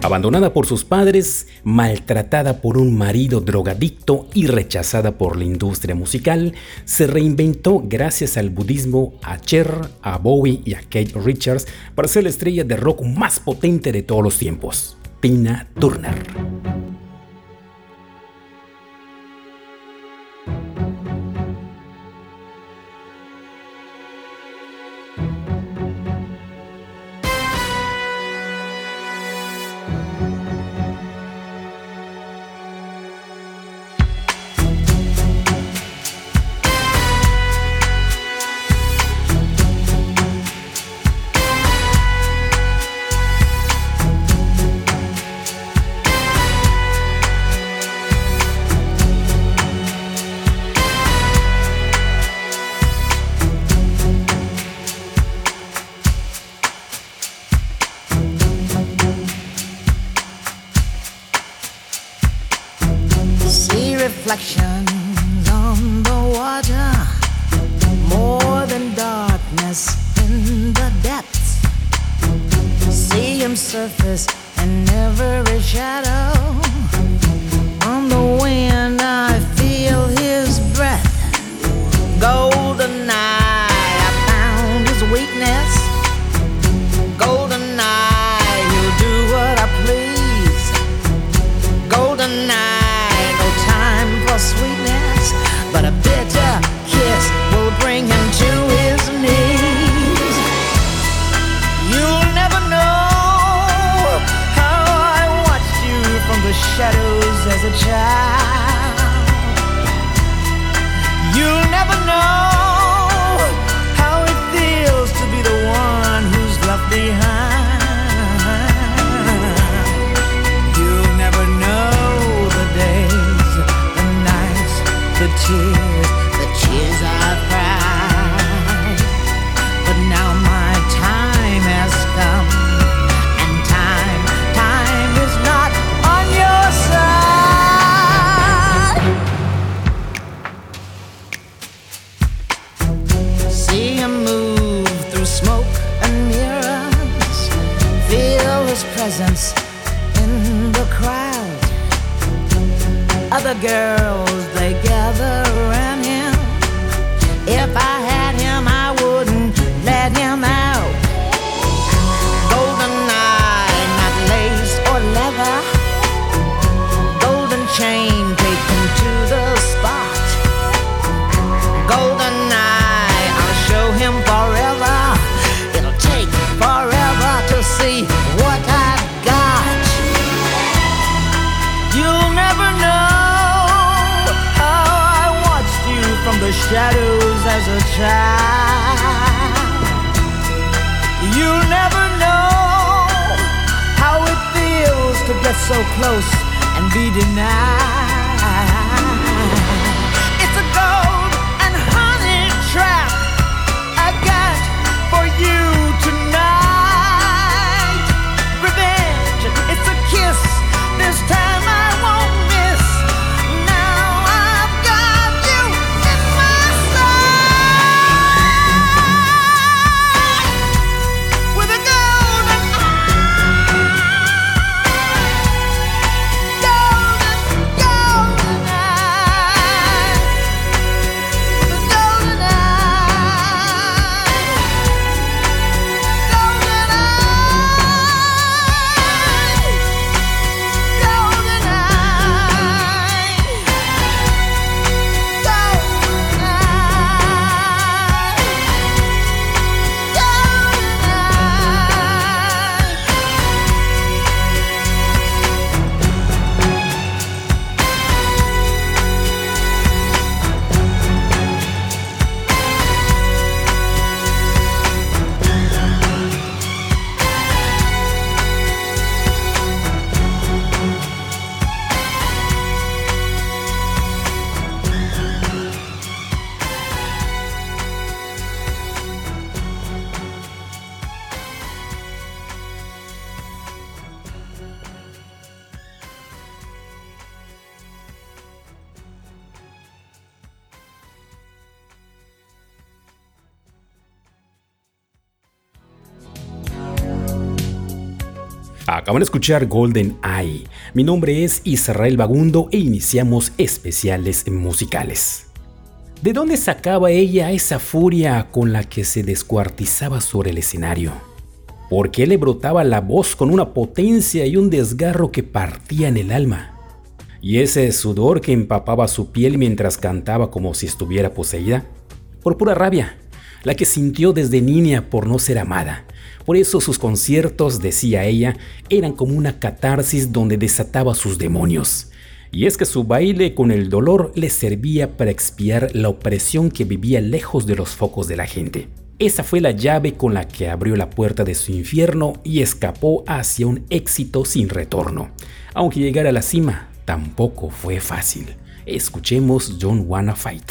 Abandonada por sus padres, maltratada por un marido drogadicto y rechazada por la industria musical, se reinventó gracias al budismo, a Cher, a Bowie y a Keith Richards para ser la estrella de rock más potente de todos los tiempos, Tina Turner. Reflections on the water, more than darkness in the depths. See him surface in every shadow. On the wind I feel his breath. Golden eye, I found his weakness. Golden eye, he'll do what I please. Golden eye, sweetness, but a bitter kiss will bring him to his knees. You'll never know how I watched you from the shadows as a child. You'll never know how it feels to be the one who's left behind. You'll never know the days, the tears I've cried. But now my time has come, and time is not on your side. See him move through smoke and mirrors, feel his presence in the crowd. Other girls, they gather around him. If I had him, I wouldn't let him out. Golden eye, not lace or leather. Golden chain taken to the spot. Golden eye, I'll show him forever. It'll take forever to see what I've got. You'll never know from the shadows as a child. You'll never know how it feels to get so close and be denied. It's a gold and honey trap I got for you tonight. Revenge, it's a kiss, this time I won't miss. Golden Acaban de escuchar Golden Eye. Mi nombre es Israel Bagundo e iniciamos especiales musicales. ¿De dónde sacaba ella esa furia con la que se descuartizaba sobre el escenario? ¿Por qué le brotaba la voz con una potencia y un desgarro que partían el alma? ¿Y ese sudor que empapaba su piel mientras cantaba como si estuviera poseída? Por pura rabia, la que sintió desde niña por no ser amada. Por eso sus conciertos, decía ella, eran como una catarsis donde desataba sus demonios. Y es que su baile con el dolor le servía para expiar la opresión que vivía lejos de los focos de la gente. Esa fue la llave con la que abrió la puerta de su infierno y escapó hacia un éxito sin retorno. Aunque llegar a la cima tampoco fue fácil. Escuchemos Don't Wanna Fight.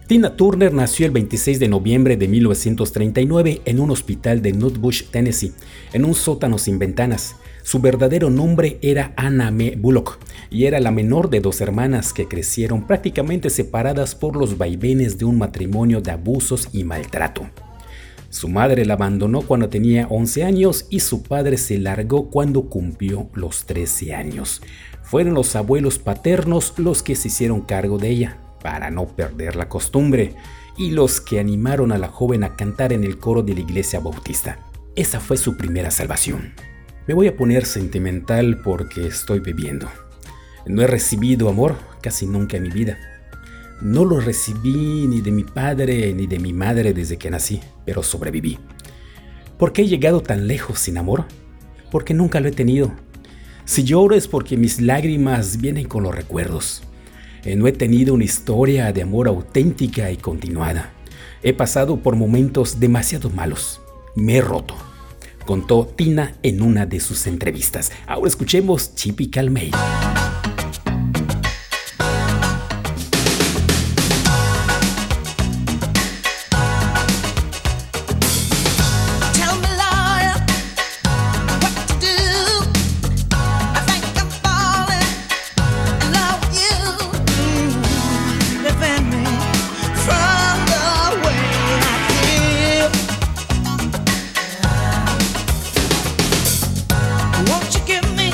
Tina Turner nació el 26 de noviembre de 1939 en un hospital de Nutbush, Tennessee, en un sótano sin ventanas. Su verdadero nombre era Anna Mae Bullock y era la menor de dos hermanas que crecieron prácticamente separadas por los vaivenes de un matrimonio de abusos y maltrato. Su madre la abandonó cuando tenía 11 años y su padre se largó cuando cumplió los 13 años. Fueron los abuelos paternos los que se hicieron cargo de ella, para no perder la costumbre, y los que animaron a la joven a cantar en el coro de la iglesia bautista. Esa fue su primera salvación. Me voy a poner sentimental porque estoy bebiendo. No he recibido amor casi nunca en mi vida. No lo recibí ni de mi padre ni de mi madre desde que nací, pero sobreviví. ¿Por qué he llegado tan lejos sin amor? Porque nunca lo he tenido. Si lloro es porque mis lágrimas vienen con los recuerdos. No he tenido una historia de amor auténtica y continuada. He pasado por momentos demasiado malos. Me he roto, contó Tina en una de sus entrevistas. Ahora escuchemos Typical Male. Won't you give me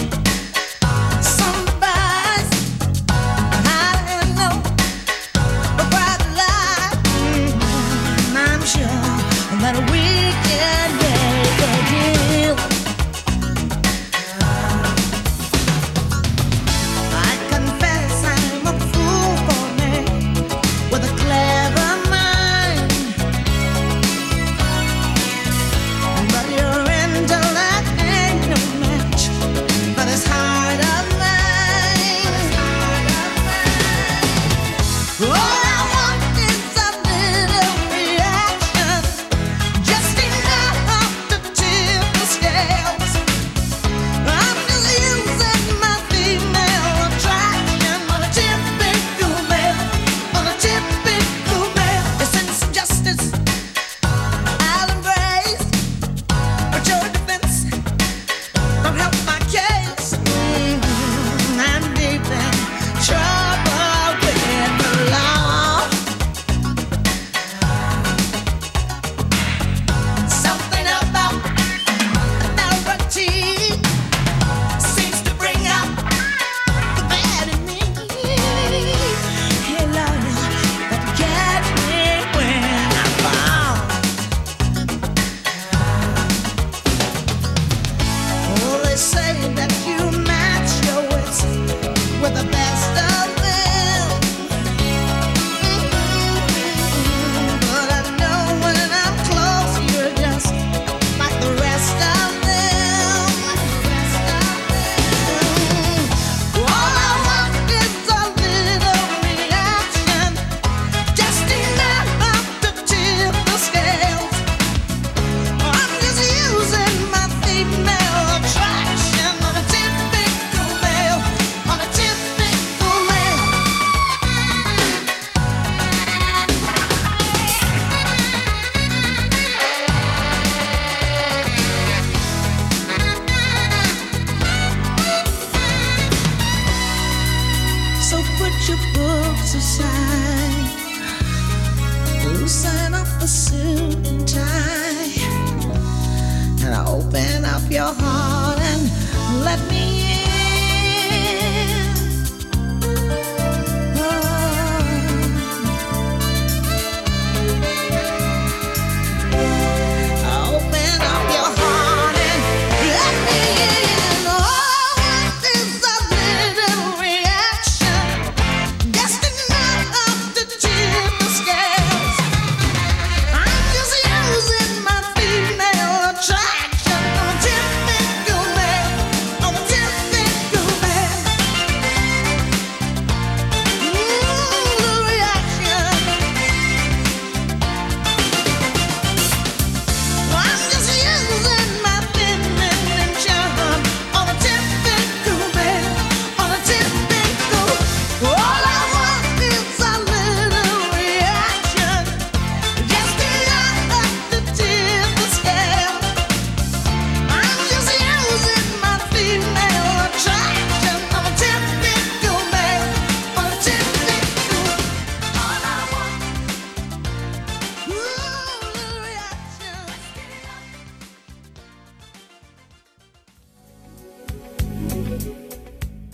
loosen up the suit and tie, and open up your heart and let me in. Open up your heart and let me in. Oh, this is a little reaction, just enough to tip the scales. I'm just using my female attraction, I'm tipping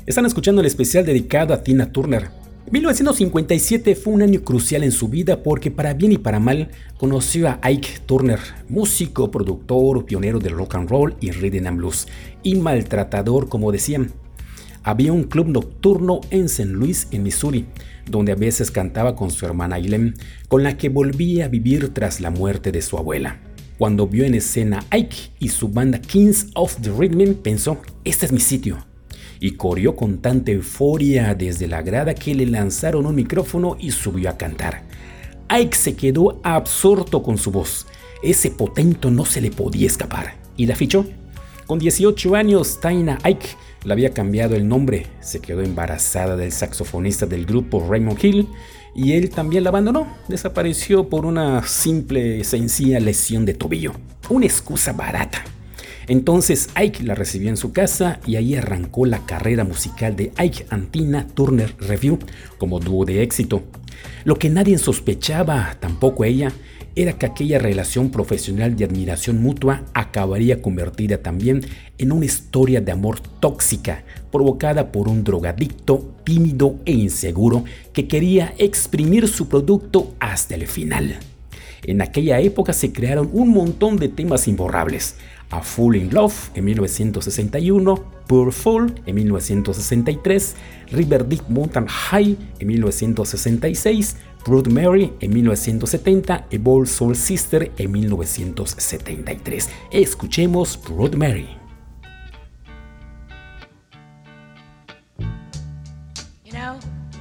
Están escuchando el especial dedicado a Tina Turner. 1957 fue un año crucial en su vida porque para bien y para mal conoció a Ike Turner, músico, productor, pionero del rock and roll y rhythm and blues, y maltratador como decían. Había un club nocturno en St. Louis, en Missouri, donde a veces cantaba con su hermana Eileen, con la que volvía a vivir tras la muerte de su abuela. Cuando vio en escena a Ike y su banda Kings of the Rhythm, pensó, este es mi sitio. Y corrió con tanta euforia desde la grada que le lanzaron un micrófono y subió a cantar. Ike se quedó absorto con su voz. Ese potento no se le podía escapar. Y la fichó. Con 18 años, Tina Ike le había cambiado el nombre. Se quedó embarazada del saxofonista del grupo Raymond Hill y él también la abandonó. Desapareció por una simple, sencilla lesión de tobillo. Una excusa barata. Entonces Ike la recibió en su casa y ahí arrancó la carrera musical de Ike and Tina Turner Revue como dúo de éxito. Lo que nadie sospechaba, tampoco ella, era que aquella relación profesional de admiración mutua acabaría convertida también en una historia de amor tóxica provocada por un drogadicto tímido e inseguro que quería exprimir su producto hasta el final. En aquella época se crearon un montón de temas imborrables. A Fool in Love en 1961, Poor Fool en 1963, River Deep Mountain High en 1966, Broad Mary en 1970 y Ball Soul Sister en 1973. Escuchemos Broad Mary. You know,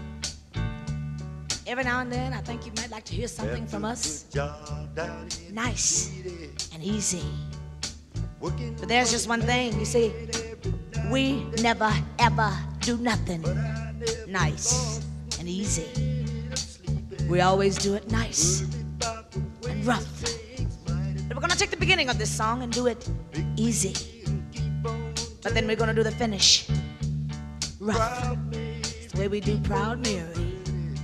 every now and then I think you might like to hear something from us. Nice and easy. But there's just one thing, you see, we never ever do nothing nice and easy. We always do it nice and rough. But we're gonna take the beginning of this song and do it easy. But then we're gonna do the finish rough. It's the way we do Proud Mary.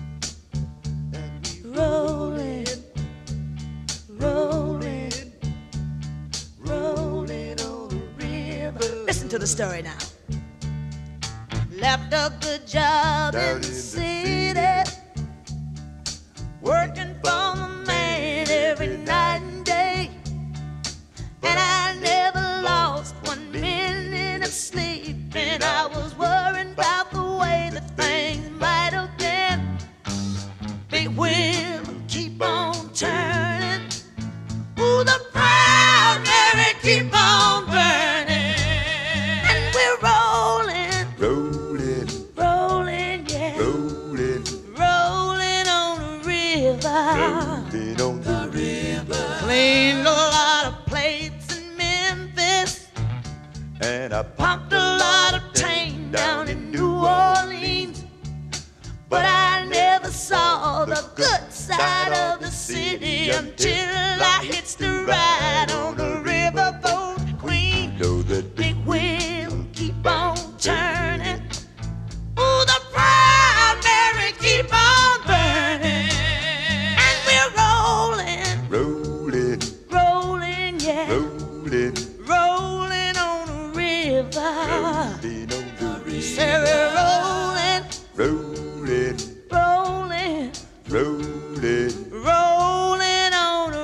Rolling, rolling, rolling on the river. Listen to the story now. Left a good job in the city, working for the man every night and day. And I never lost 1 minute of sleep, and I was worried about the way that things might have been. Big wheel keep on turning. Ooh, the Proud Mary keep on burning. And we're rolling, rolling, rolling, yeah, rolling, rolling on the river, rolling on the river. Cleaned a lot of plates in Memphis, and I pumped a lot of tang down in New Orleans. But I never saw the good side of the city until I hits the ride on the riverboat Queen. Know that big wheel keep on turning. Ooh, the Proud Mary keep on burning. And we're rolling, rolling, rolling, yeah, rolling, rolling on the river. Rolling on the river. Say we're rolling, rolling, rolling, rolling, rolling on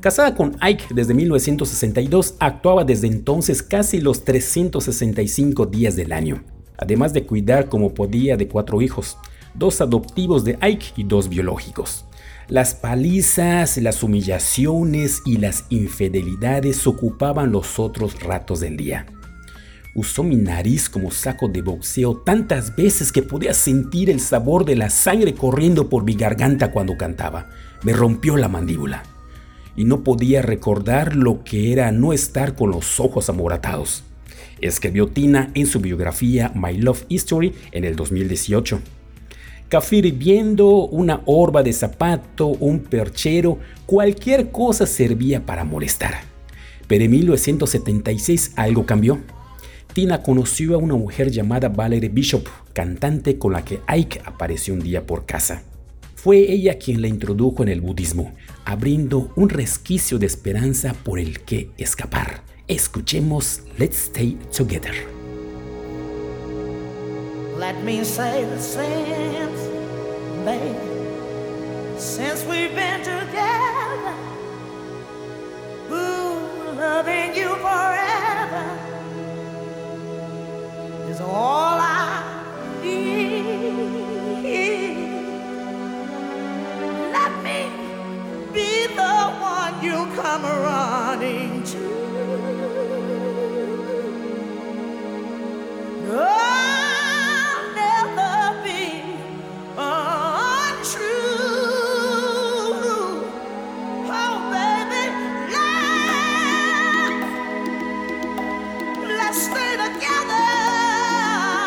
Casada con Ike desde 1962, actuaba desde entonces casi los 365 días del año, además de cuidar como podía de 4 hijos, 2 adoptivos de Ike y 2 biológicos. Las palizas, las humillaciones y las infidelidades ocupaban los otros ratos del día. Usó mi nariz como saco de boxeo tantas veces que podía sentir el sabor de la sangre corriendo por mi garganta cuando cantaba. Me rompió la mandíbula y no podía recordar lo que era no estar con los ojos amoratados, escribió Tina en su biografía My Love History en el 2018. Café hirviendo, una horma de zapato, un perchero, cualquier cosa servía para molestar. Pero en 1976 algo cambió. Tina conoció a una mujer llamada Valerie Bishop, cantante con la que Ike apareció un día por casa. Fue ella quien la introdujo en el budismo, abriendo un resquicio de esperanza por el que escapar. Escuchemos Let's Stay Together. Let me say the since, baby, since we've been together, ooh, loving you forever is all I need. Let me be the one you come running to. I'll never be untrue. Oh, baby, let's stay together.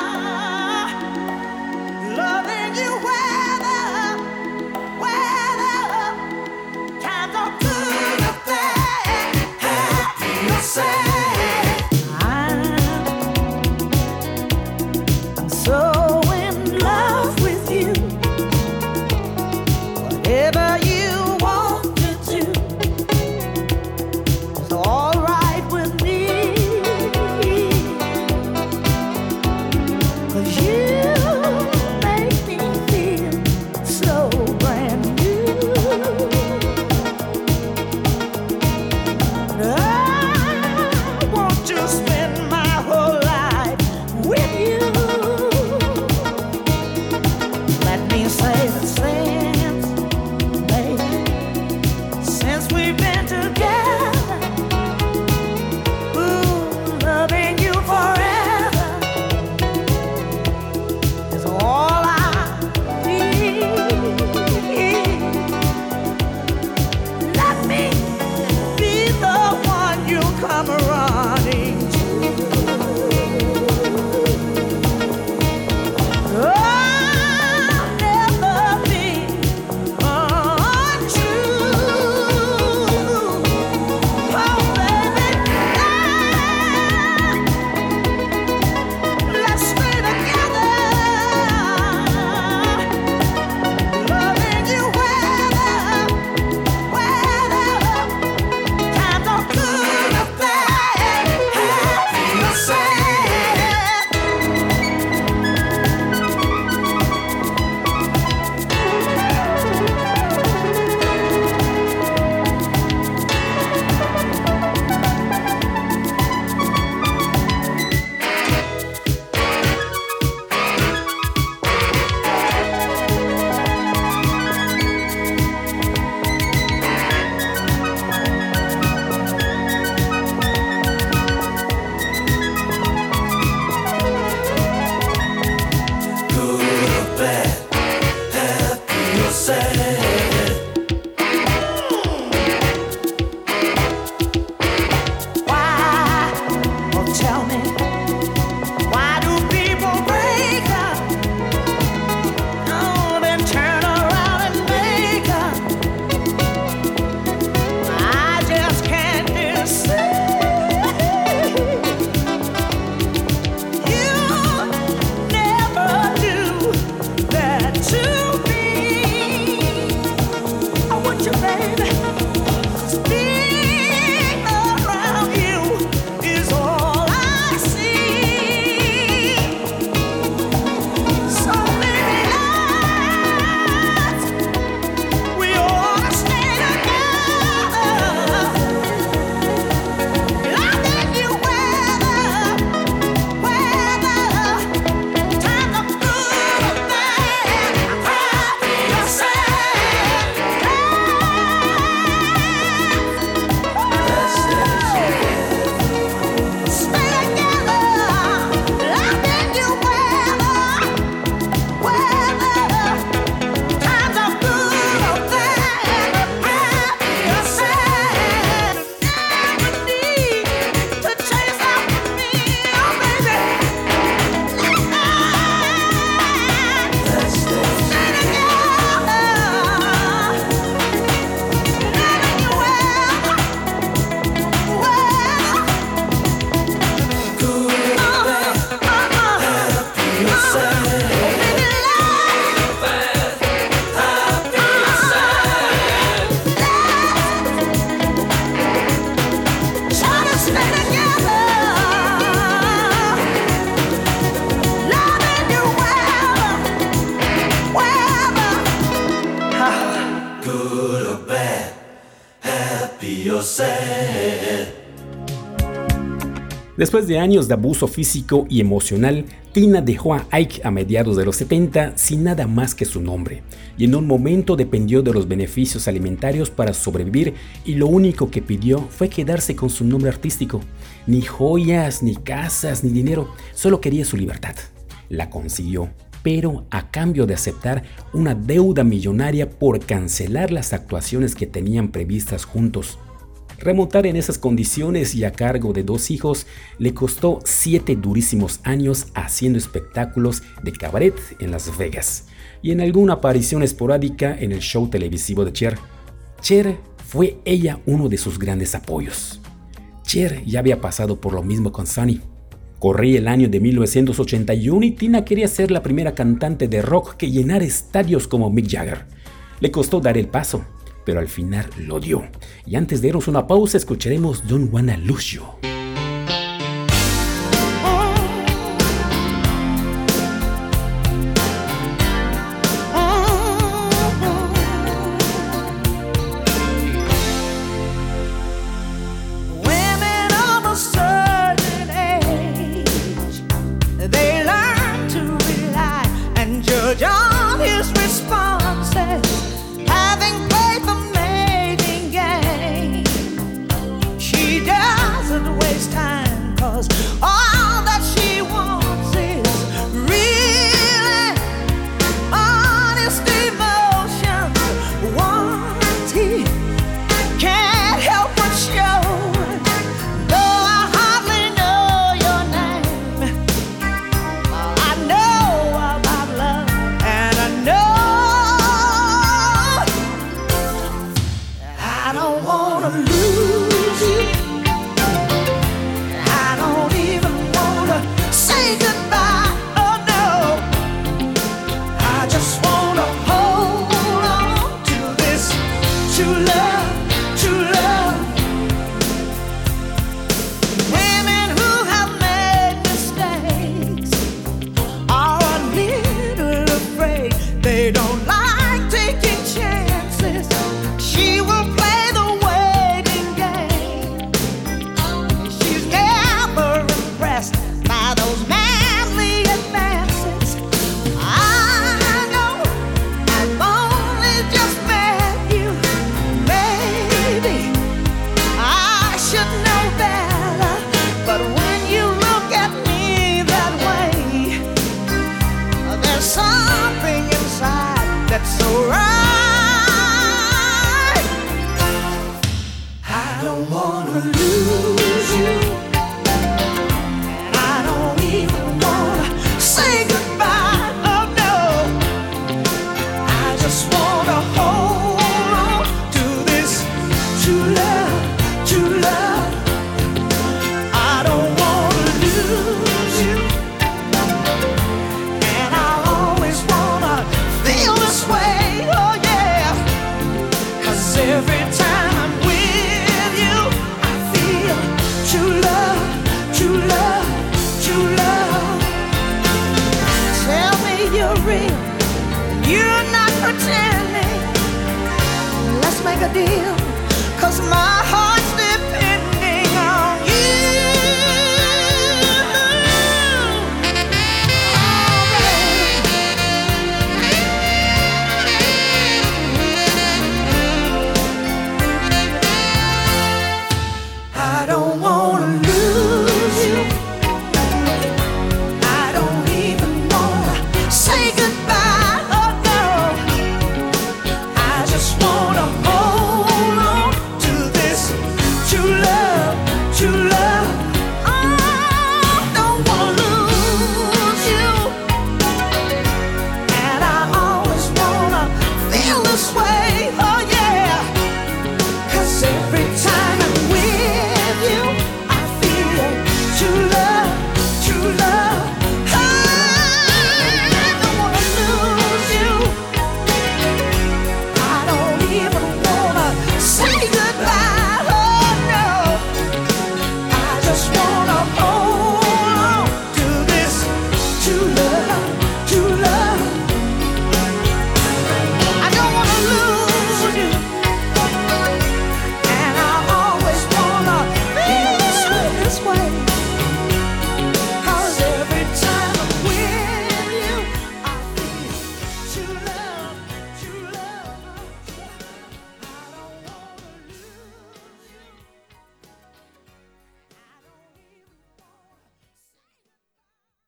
Después de años de abuso físico y emocional, Tina dejó a Ike a mediados de los 70 sin nada más que su nombre, y en un momento dependió de los beneficios alimentarios para sobrevivir, y lo único que pidió fue quedarse con su nombre artístico. Ni joyas, ni casas, ni dinero, solo quería su libertad. La consiguió, pero a cambio de aceptar una deuda millonaria por cancelar las actuaciones que tenían previstas juntos. Remontar en esas condiciones y a cargo de 2 hijos le costó 7 durísimos años haciendo espectáculos de cabaret en Las Vegas y en alguna aparición esporádica en el show televisivo de Cher. Cher fue ella uno de sus grandes apoyos. Cher ya había pasado por lo mismo con Sonny. Corría el año de 1981 y Tina quería ser la primera cantante de rock que llenara estadios como Mick Jagger. Le costó dar el paso, pero al final lo dio. Y antes de irnos una pausa, escucharemos Don't Wanna Lose You. You're not pretending. Let's make a deal, 'cause my heart